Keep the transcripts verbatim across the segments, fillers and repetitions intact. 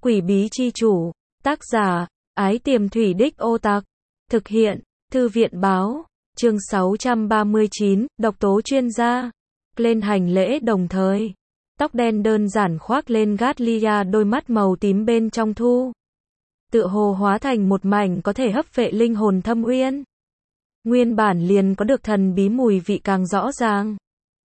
Quỷ bí chi chủ, tác giả, Ái Tiềm Thủy Đích Ô Tặc, thực hiện, Thư viện báo, chương sáu trăm ba mươi chín, độc tố chuyên gia, lên hành lễ đồng thời. Tóc đen đơn giản khoác lên Gatlia, đôi mắt màu tím bên trong thu. Tựa hồ hóa thành một mảnh có thể hấp vệ linh hồn thâm uyên. Nguyên bản liền có được thần bí mùi vị càng rõ ràng.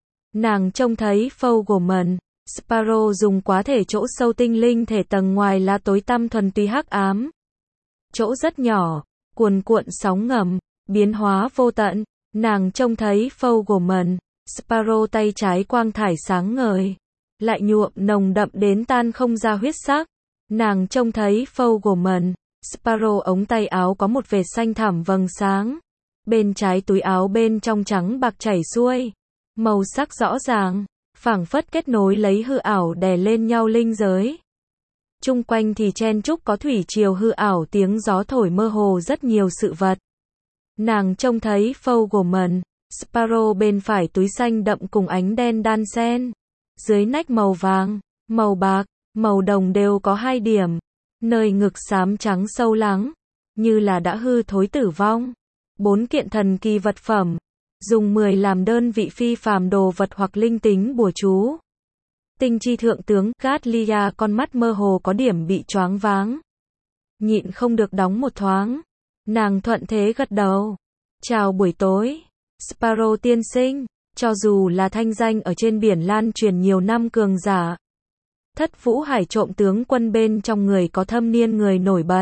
Nàng trông thấy Fogelman, Sparrow dùng quá thể chỗ sâu tinh linh thể tầng ngoài là tối tăm thuần túy hắc ám. Chỗ rất nhỏ, cuồn cuộn sóng ngầm, biến hóa vô tận. Nàng trông thấy Fogelman, Sparrow tay trái quang thải sáng ngời, lại nhuộm nồng đậm đến tan không ra huyết sắc. Nàng trông thấy Fogelman, Sparrow ống tay áo có một vệt xanh thẳm vầng sáng. Bên trái túi áo bên trong trắng bạc chảy xuôi, màu sắc rõ ràng, phảng phất kết nối lấy hư ảo đè lên nhau linh giới. Chung quanh thì chen chúc có thủy triều hư ảo, tiếng gió thổi mơ hồ rất nhiều sự vật. Nàng trông thấy Fogelman, Sparrow bên phải túi xanh đậm cùng ánh đen đan xen. Dưới nách màu vàng, màu bạc, màu đồng đều có hai điểm. Nơi ngực xám trắng sâu lắng, như là đã hư thối tử vong. Bốn kiện thần kỳ vật phẩm, dùng mười làm đơn vị phi phàm đồ vật hoặc linh tính bùa chú. Tinh chi thượng tướng Gatlia, con mắt mơ hồ có điểm bị choáng váng. Nhịn không được đóng một thoáng. Nàng thuận thế gật đầu. Chào buổi tối, Sparrow tiên sinh. Cho dù là thanh danh ở trên biển lan truyền nhiều năm cường giả, Thất Vũ Hải trộm tướng quân bên trong người có thâm niên người nổi bật,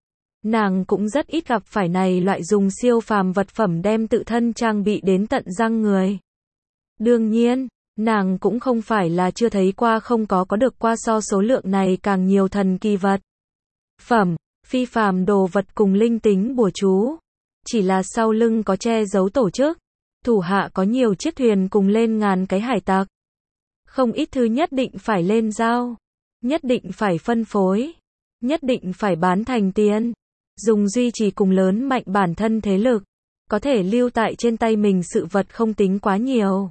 nàng cũng rất ít gặp phải này loại dùng siêu phàm vật phẩm đem tự thân trang bị đến tận răng người. Đương nhiên, nàng cũng không phải là chưa thấy qua không có có được qua so số lượng này càng nhiều thần kỳ vật phẩm, phi phàm đồ vật cùng linh tính bùa chú. Chỉ là sau lưng có che giấu tổ chức, thủ hạ có nhiều chiếc thuyền cùng lên ngàn cái hải tặc. Không ít thứ nhất định phải lên giao, nhất định phải phân phối, nhất định phải bán thành tiền, dùng duy trì cùng lớn mạnh bản thân thế lực. Có thể lưu tại trên tay mình sự vật không tính quá nhiều.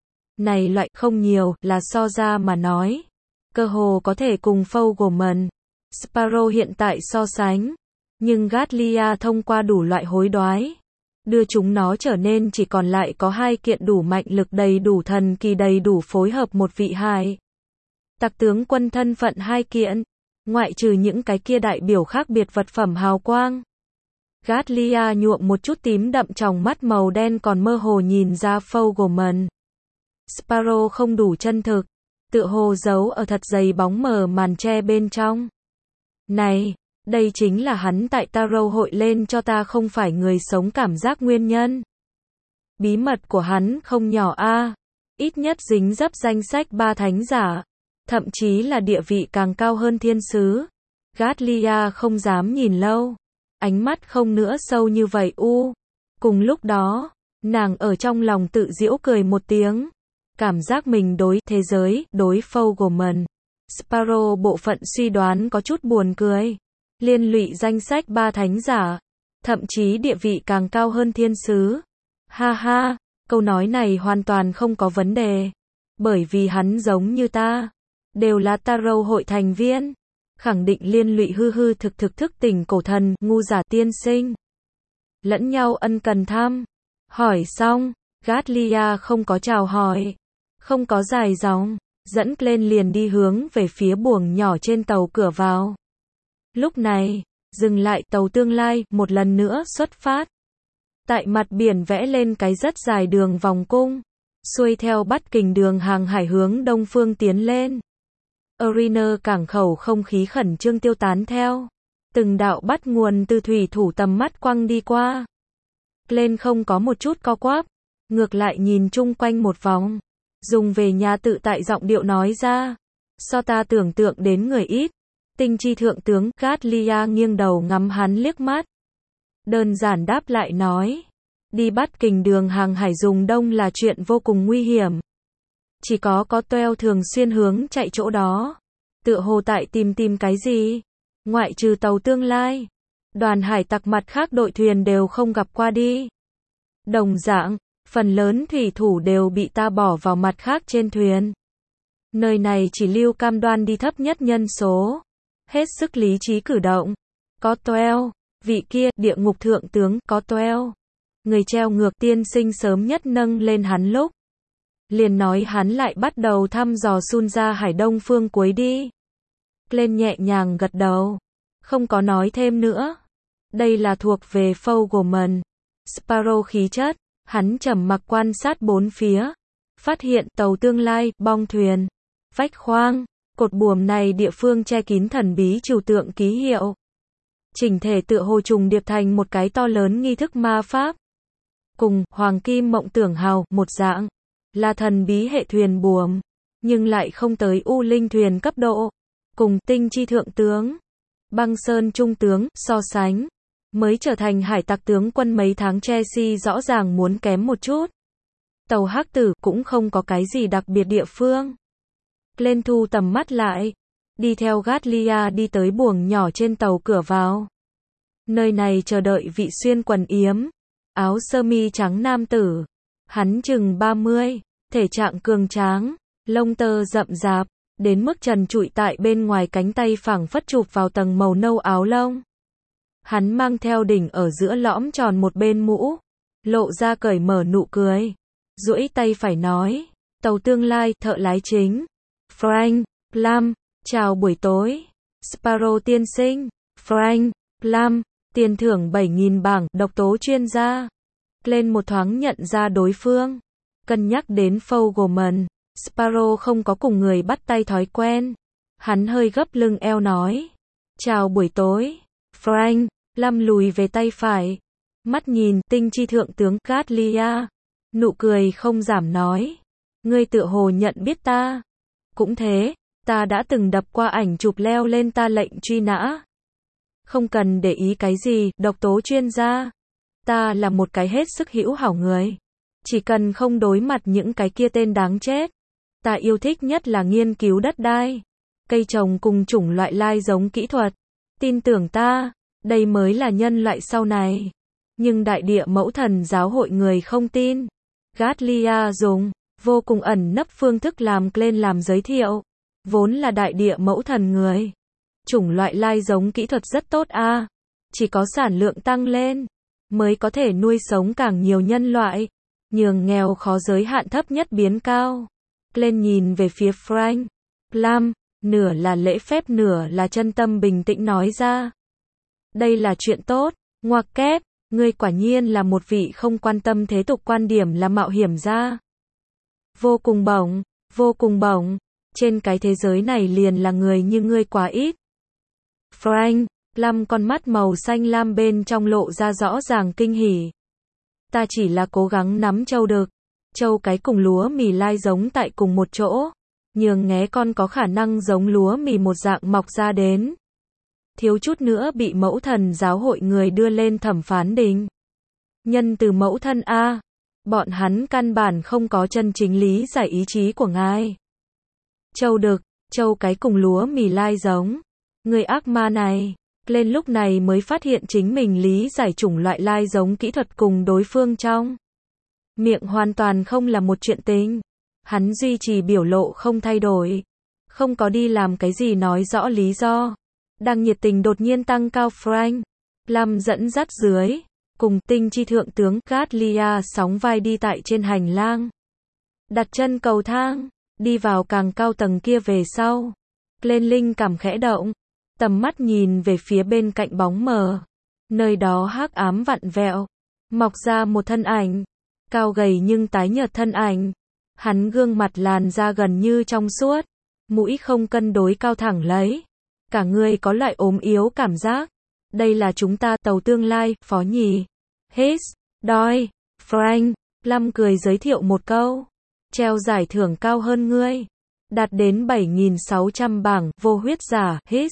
Này loại không nhiều là so ra mà nói, cơ hồ có thể cùng Fogelman, Sparrow hiện tại so sánh. Nhưng Gatlia thông qua đủ loại hối đoái, đưa chúng nó trở nên chỉ còn lại có hai kiện đủ mạnh lực, đầy đủ thần kỳ, đầy đủ phối hợp một vị hải tặc tướng quân thân phận hai kiện, ngoại trừ những cái kia đại biểu khác biệt vật phẩm hào quang. Gatlia nhuộm một chút tím đậm tròng mắt màu đen còn mơ hồ nhìn ra Fogelman, Sparrow không đủ chân thực, tựa hồ giấu ở thật dày bóng mờ màn che bên trong. Này, đây chính là hắn tại Tarot hội lên cho ta không phải người sống cảm giác nguyên nhân. Bí mật của hắn không nhỏ a, ít nhất dính dấp danh sách ba thánh giả, thậm chí là địa vị càng cao hơn thiên sứ. Gatlia không dám nhìn lâu, ánh mắt không nữa sâu như vậy u. Cùng lúc đó, nàng ở trong lòng tự giễu cười một tiếng, cảm giác mình đối thế giới, đối Fogelman, Sparrow bộ phận suy đoán có chút buồn cười. Liên lụy danh sách ba thánh giả, thậm chí địa vị càng cao hơn thiên sứ. Ha ha, câu nói này hoàn toàn không có vấn đề, bởi vì hắn giống như ta, đều là Tarot hội thành viên, khẳng định liên lụy hư hư thực thực thức tỉnh cổ thần, ngu giả tiên sinh. Lẫn nhau ân cần thăm, hỏi xong, Gatlia không có chào hỏi, không có dài dòng, dẫn lên liền đi hướng về phía buồng nhỏ trên tàu cửa vào. Lúc này, dừng lại tàu tương lai, một lần nữa xuất phát. Tại mặt biển vẽ lên cái rất dài đường vòng cung, xuôi theo Bắt Kình đường hàng hải hướng đông phương tiến lên. Arena cảng khẩu không khí khẩn trương tiêu tán theo từng đạo bắt nguồn từ thủy thủ tầm mắt quăng đi qua. Lên không có một chút co quắp, ngược lại nhìn chung quanh một vòng, dùng về nhà tự tại giọng điệu nói ra, so ta tưởng tượng đến người ít. Tinh chi thượng tướng Gatlia nghiêng đầu ngắm hắn liếc mắt, đơn giản đáp lại nói, đi Bắt Kình đường hàng hải dùng đông là chuyện vô cùng nguy hiểm. Chỉ có có Toel thường xuyên hướng chạy chỗ đó, tựa hồ tại tìm tìm cái gì, ngoại trừ tàu tương lai, đoàn hải tặc mặt khác đội thuyền đều không gặp qua đi. Đồng dạng, phần lớn thủy thủ đều bị ta bỏ vào mặt khác trên thuyền. Nơi này chỉ lưu cam đoan đi thấp nhất nhân số. hết sức lý trí cử động. Có toeo, vị kia, địa ngục thượng tướng, có toeo. Người treo ngược tiên sinh sớm nhất nâng lên hắn lúc. Liền nói hắn lại bắt đầu thăm dò Sun ra Hải Đông phương cuối đi. Lên nhẹ nhàng gật đầu. Không có nói thêm nữa. Đây là thuộc về Fogelman. Sparrow khí chất. Hắn trầm mặc quan sát bốn phía. Phát hiện tàu tương lai, bong thuyền, vách khoang, cột buồm này địa phương che kín thần bí trừu tượng ký hiệu. Chỉnh thể tựa hồ trùng điệp thành một cái to lớn nghi thức ma pháp. Cùng, hoàng kim mộng tưởng hào, một dạng. Là thần bí hệ thuyền buồm. Nhưng lại không tới u linh thuyền cấp độ. Cùng tinh chi thượng tướng. Băng sơn trung tướng, so sánh. Mới trở thành hải tặc tướng quân mấy tháng Chelsea rõ ràng muốn kém một chút. Tàu hắc tử cũng không có cái gì đặc biệt địa phương. Lên thu tầm mắt lại. Đi theo Gatlia đi tới buồng nhỏ trên tàu cửa vào. Nơi này chờ đợi vị xuyên quần yếm. Áo sơ mi trắng nam tử. Hắn chừng ba mươi. Thể trạng cường tráng. Lông tơ rậm rạp. Đến mức trần trụi tại bên ngoài cánh tay phẳng phất chụp vào tầng màu nâu áo lông. Hắn mang theo đỉnh ở giữa lõm tròn một bên mũ. Lộ ra cởi mở nụ cười. Duỗi tay phải nói. Tàu tương lai, thợ lái chính. Frank, Plum, chào buổi tối. Sparrow tiên sinh. Frank, Plum, tiền thưởng bảy nghìn bảng, độc tố chuyên gia. Lên một thoáng nhận ra đối phương. Cân nhắc đến Fogelman. Sparrow không có cùng người bắt tay thói quen. Hắn hơi gấp lưng eo nói. Chào buổi tối. Frank, Plum lùi về tay phải. Mắt nhìn tinh chi thượng tướng Gatlia. Nụ cười không giảm nói. Ngươi tựa hồ nhận biết ta. Cũng thế, ta đã từng đập qua ảnh chụp leo lên ta lệnh truy nã. Không cần để ý cái gì, độc tố chuyên gia. Ta là một cái hết sức hữu hảo người. Chỉ cần không đối mặt những cái kia tên đáng chết. Ta yêu thích nhất là nghiên cứu đất đai. Cây trồng cùng chủng loại lai giống kỹ thuật. Tin tưởng ta, đây mới là nhân loại sau này. Nhưng đại địa mẫu thần giáo hội người không tin. Gatlia dùng vô cùng ẩn nấp phương thức làm lên làm giới thiệu. Vốn là đại địa mẫu thần người. Chủng loại lai giống kỹ thuật rất tốt a. À. Chỉ có sản lượng tăng lên. Mới có thể nuôi sống càng nhiều nhân loại. Nhường nghèo khó giới hạn thấp nhất biến cao. Lên nhìn về phía Frank. Plum, nửa là lễ phép nửa là chân tâm bình tĩnh nói ra. Đây là chuyện tốt. Ngoặc kép. Ngươi quả nhiên là một vị không quan tâm thế tục quan điểm là mạo hiểm gia. Vô cùng bổng, vô cùng bổng. Trên cái thế giới này liền là người như ngươi quá ít. Frank, Plum con mắt màu xanh lam bên trong lộ ra rõ ràng kinh hỉ. Ta chỉ là cố gắng nắm châu đực. Châu cái cùng lúa mì lai giống tại cùng một chỗ. Nhường nghé con có khả năng giống lúa mì một dạng mọc ra đến. Thiếu chút nữa bị mẫu thần giáo hội người đưa lên thẩm phán đình. Nhân từ mẫu thân A. Bọn hắn căn bản không có chân chính lý giải ý chí của ngài. Châu đực, châu cái cùng lúa mì lai giống. Người ác ma này. Lên lúc này mới phát hiện chính mình lý giải chủng loại lai giống kỹ thuật cùng đối phương trong. Miệng hoàn toàn không là một chuyện tình. Hắn duy trì biểu lộ không thay đổi. Không có đi làm cái gì nói rõ lý do. Đang nhiệt tình đột nhiên tăng cao Frank. Plum dẫn dắt dưới. Cùng tinh chi thượng tướng Gatlia sóng vai đi tại trên hành lang. Đặt chân cầu thang. Đi vào càng cao tầng kia về sau. Lên linh cảm khẽ động. Tầm mắt nhìn về phía bên cạnh bóng mờ. Nơi đó hắc ám vặn vẹo. Mọc ra một thân ảnh. Cao gầy nhưng tái nhợt thân ảnh. Hắn gương mặt làn da gần như trong suốt. Mũi không cân đối cao thẳng lấy. Cả người có loại ốm yếu cảm giác. Đây là chúng ta tàu tương lai, phó nhì. His, đói, Frank. Plum cười giới thiệu một câu. Treo giải thưởng cao hơn ngươi. Đạt đến bảy nghìn sáu trăm bảng, vô huyết giả, His.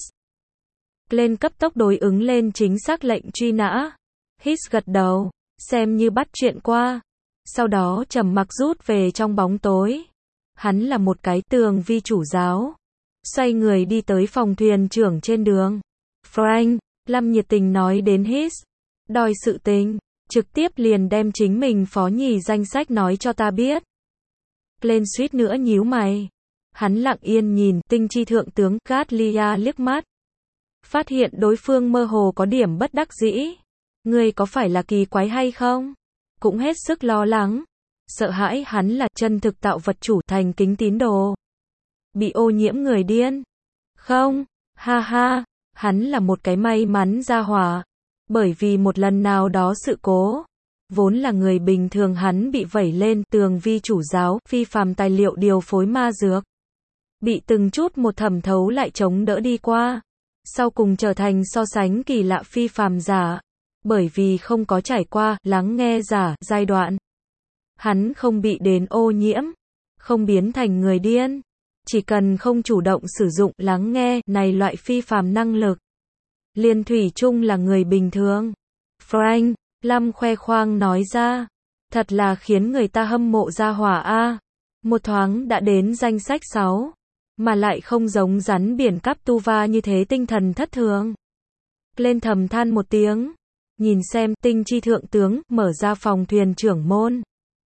Lên cấp tốc đối ứng lên chính xác lệnh truy nã. His gật đầu, xem như bắt chuyện qua. Sau đó trầm mặc rút về trong bóng tối. Hắn là một cái tường vi chủ giáo. Xoay người đi tới phòng thuyền trưởng trên đường. Frank, Plum nhiệt tình nói đến His. Đòi sự tình, trực tiếp liền đem chính mình phó nhì danh sách nói cho ta biết. Lên suýt nữa nhíu mày. Hắn lặng yên nhìn tinh chi thượng tướng Gatlia liếc mắt. Phát hiện đối phương mơ hồ có điểm bất đắc dĩ. Ngươi có phải là kỳ quái hay không? Cũng hết sức lo lắng. Sợ hãi hắn là chân thực tạo vật chủ thành kính tín đồ. Bị ô nhiễm người điên. Không, ha ha, hắn là một cái may mắn gia hỏa. Bởi vì một lần nào đó sự cố. Vốn là người bình thường hắn bị vẩy lên tường vi chủ giáo, phi phàm tài liệu điều phối ma dược. Bị từng chút một thẩm thấu lại chống đỡ đi qua. Sau cùng trở thành so sánh kỳ lạ phi phàm giả. Bởi vì không có trải qua lắng nghe giả giai đoạn. Hắn không bị đến ô nhiễm. Không biến thành người điên. Chỉ cần không chủ động sử dụng lắng nghe này loại phi phàm năng lực. Liên thủy chung là người bình thường. Frank, Lâm khoe khoang nói ra. Thật là khiến người ta hâm mộ gia hỏa a. Một thoáng đã đến danh sách sáu. Mà lại không giống rắn biển cắp tu va như thế tinh thần thất thường. Lên thầm than một tiếng. Nhìn xem tinh chi thượng tướng mở ra phòng thuyền trưởng môn.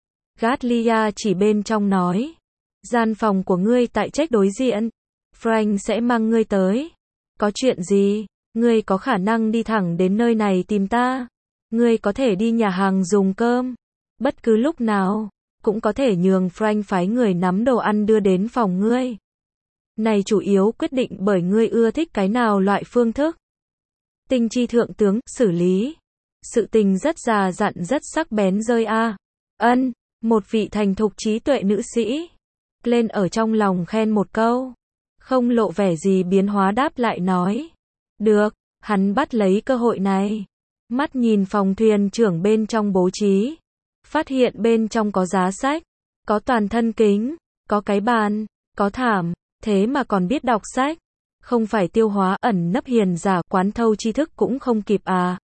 Gatlia chỉ bên trong nói. Gian phòng của ngươi tại trách đối diện. Frank sẽ mang ngươi tới. Có chuyện gì? Ngươi có khả năng đi thẳng đến nơi này tìm ta. Ngươi có thể đi nhà hàng dùng cơm. Bất cứ lúc nào. Cũng có thể nhường Frank phái người nắm đồ ăn đưa đến phòng ngươi. Này chủ yếu quyết định bởi ngươi ưa thích cái nào loại phương thức. Tinh chi thượng tướng, xử lý. Sự tình rất già dặn rất sắc bén rơi a. Ân, một vị thành thục trí tuệ nữ sĩ. Lên ở trong lòng khen một câu. Không lộ vẻ gì biến hóa đáp lại nói. Được, hắn bắt lấy cơ hội này. Mắt nhìn phòng thuyền trưởng bên trong bố trí. Phát hiện bên trong có giá sách. Có toàn thân kính. Có cái bàn. Có thảm. Thế mà còn biết đọc sách. Không phải tiêu hóa ẩn nấp hiền giả quán thâu tri thức cũng không kịp à.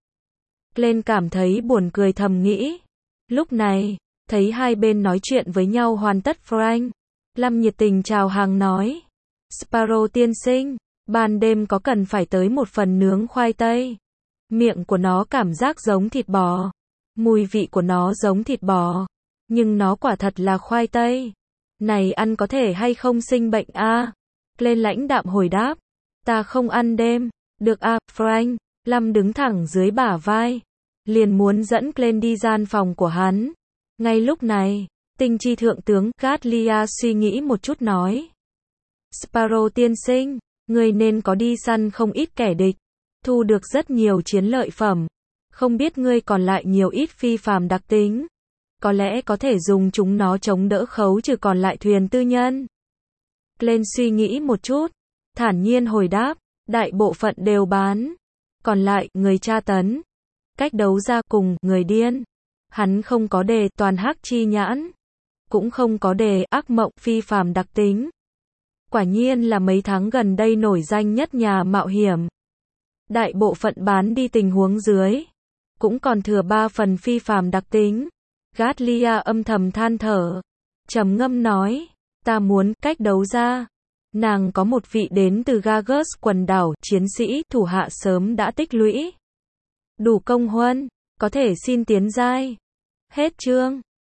Lên cảm thấy buồn cười thầm nghĩ. Lúc này, thấy hai bên nói chuyện với nhau hoàn tất Frank. Lâm nhiệt tình chào hàng nói. Sparrow tiên sinh, ban đêm có cần phải tới một phần nướng khoai tây. Miệng của nó cảm giác giống thịt bò. Mùi vị của nó giống thịt bò. Nhưng nó quả thật là khoai tây. Này ăn có thể hay không sinh bệnh a? À? Lên lãnh đạm hồi đáp. Ta không ăn đêm. Được a, à, Frank. Lâm đứng thẳng dưới bả vai. Liền muốn dẫn Glenn đi gian phòng của hắn. Ngay lúc này, tinh chi thượng tướng Gatlia suy nghĩ một chút nói. Sparrow tiên sinh, người nên có đi săn không ít kẻ địch. Thu được rất nhiều chiến lợi phẩm. Không biết ngươi còn lại nhiều ít phi phàm đặc tính. Có lẽ có thể dùng chúng nó chống đỡ khấu trừ còn lại thuyền tư nhân. Glenn suy nghĩ một chút. Thản nhiên hồi đáp. Đại bộ phận đều bán. Còn lại, người tra tấn. Cách đấu ra cùng, người điên. Hắn không có đề toàn hắc chi nhãn. Cũng không có đề ác mộng phi phàm đặc tính. Quả nhiên là mấy tháng gần đây nổi danh nhất nhà mạo hiểm. Đại bộ phận bán đi tình huống dưới. Cũng còn thừa ba phần phi phàm đặc tính. Gatlia âm thầm than thở. Trầm ngâm nói. Ta muốn cách đấu ra. Nàng có một vị đến từ Gagus quần đảo, chiến sĩ, thủ hạ sớm đã tích lũy. Đủ công huân, có thể xin tiến giai. Hết chương.